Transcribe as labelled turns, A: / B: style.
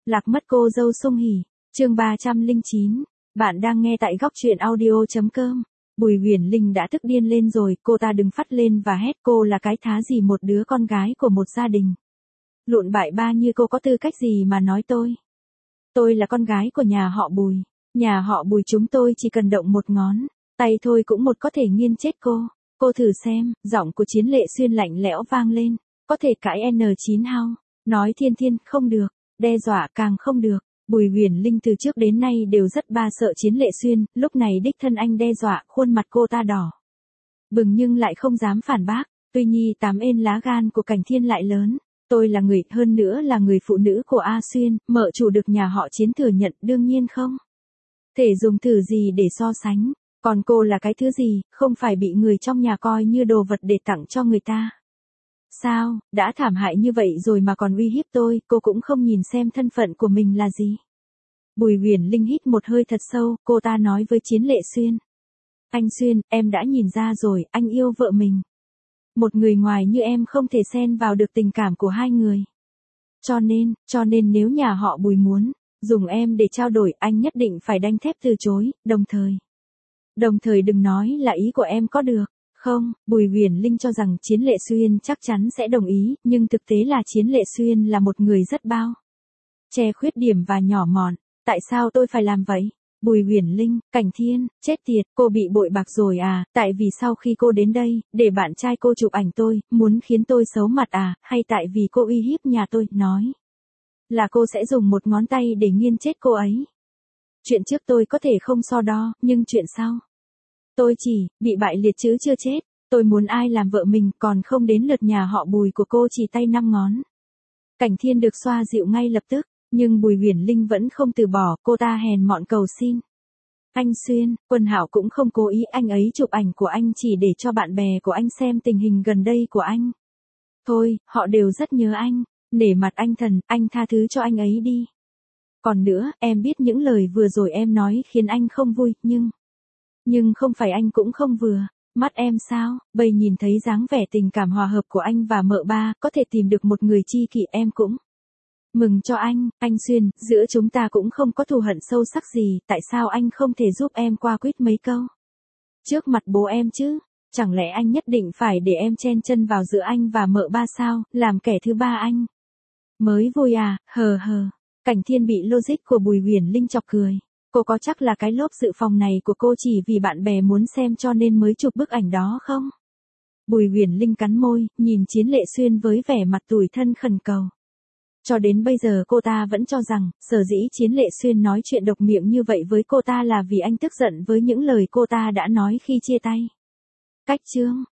A: Lạc mất cô dâu Sung Hỉ, chương 309. Bạn đang nghe tại góc truyện audio.com. Bùi Huyền Linh đã tức điên lên rồi, cô ta đứng phắt lên và hét cô là cái thá gì một đứa con gái của một gia đình. Lụn bại ba như cô có tư cách gì mà nói tôi. Tôi là con gái của nhà họ Bùi. Nhà họ Bùi chúng tôi chỉ cần động một ngón tay thôi cũng có thể nghiền chết cô. Cô thử xem, giọng của Chiến Lệ Xuyên lạnh lẽo vang lên. Có thể cãi N9 hao. Nói thiên thiên, không được. Đe dọa càng không được. Bùi Huyền Linh từ trước đến nay đều rất ba sợ Chiến Lệ Xuyên, lúc này đích thân anh đe dọa, khuôn mặt cô ta đỏ bừng nhưng lại không dám phản bác. Tuy nhi tám ên lá gan của Cảnh Thiên lại lớn. Tôi là người, hơn nữa là người phụ nữ của A Xuyên, mợ chủ được nhà họ Chiến thừa nhận, đương nhiên không thể dùng thử gì để so sánh. Còn cô là cái thứ gì, không phải bị người trong nhà coi như đồ vật để tặng cho người ta. Sao, đã thảm hại như vậy rồi mà còn uy hiếp tôi, cô cũng không nhìn xem thân phận của mình là gì. Bùi Huyền Linh hít một hơi thật sâu, cô ta nói với Chiến Lệ Xuyên. Anh Xuyên, em đã nhìn ra rồi, anh yêu vợ mình. Một người ngoài như em không thể xen vào được tình cảm của hai người. Cho nên nếu nhà họ Bùi muốn dùng em để trao đổi, anh nhất định phải đanh thép từ chối, đồng thời đừng nói là ý của em có được. Không, Bùi Huyền Linh cho rằng Chiến Lệ Xuyên chắc chắn sẽ đồng ý, nhưng thực tế là Chiến Lệ Xuyên là một người rất bao che khuyết điểm và nhỏ mọn. Tại sao tôi phải làm vậy? Bùi Huyền Linh, Cảnh Thiên, chết tiệt, cô bị bội bạc rồi à? Tại vì sau khi cô đến đây, để bạn trai cô chụp ảnh tôi, muốn khiến tôi xấu mặt à? Hay tại vì cô uy hiếp nhà tôi, nói là cô sẽ dùng một ngón tay để nghiền chết cô ấy? Chuyện trước tôi có thể không so đo, nhưng chuyện sau, tôi chỉ bị bại liệt chứ chưa chết. Tôi muốn ai làm vợ mình, còn không đến lượt nhà họ Bùi của cô chỉ tay 5 ngón. Cảnh Thiên được xoa dịu ngay lập tức, nhưng Bùi Huyền Linh vẫn không từ bỏ, cô ta hèn mọn cầu xin. Anh Xuyên, Quân Hạo cũng không cố ý, anh ấy chụp ảnh của anh chỉ để cho bạn bè của anh xem tình hình gần đây của anh. Thôi, họ đều rất nhớ anh, nể mặt anh thần, anh tha thứ cho anh ấy đi. Còn nữa, em biết những lời vừa rồi em nói khiến anh không vui, nhưng không phải anh cũng không vừa mắt em sao? Bây nhìn thấy dáng vẻ tình cảm hòa hợp của anh và mợ ba, có thể tìm được một người tri kỷ, em cũng mừng cho anh Xuyên, giữa chúng ta cũng không có thù hận sâu sắc gì, tại sao anh không thể giúp em qua quýt mấy câu trước mặt bố em chứ? Chẳng lẽ anh nhất định phải để em chen chân vào giữa anh và mợ ba sao, làm kẻ thứ ba anh mới vui à? Hờ. Cảnh Thiên bị logic của Bùi Huyền Linh chọc cười. Cô có chắc là cái lốp dự phòng này của cô chỉ vì bạn bè muốn xem cho nên mới chụp bức ảnh đó không? Bùi Huyền Linh cắn môi, nhìn Chiến Lệ Xuyên với vẻ mặt tủi thân khẩn cầu. Cho đến bây giờ cô ta vẫn cho rằng, sở dĩ Chiến Lệ Xuyên nói chuyện độc miệng như vậy với cô ta là vì anh tức giận với những lời cô ta đã nói khi chia tay. Cách chương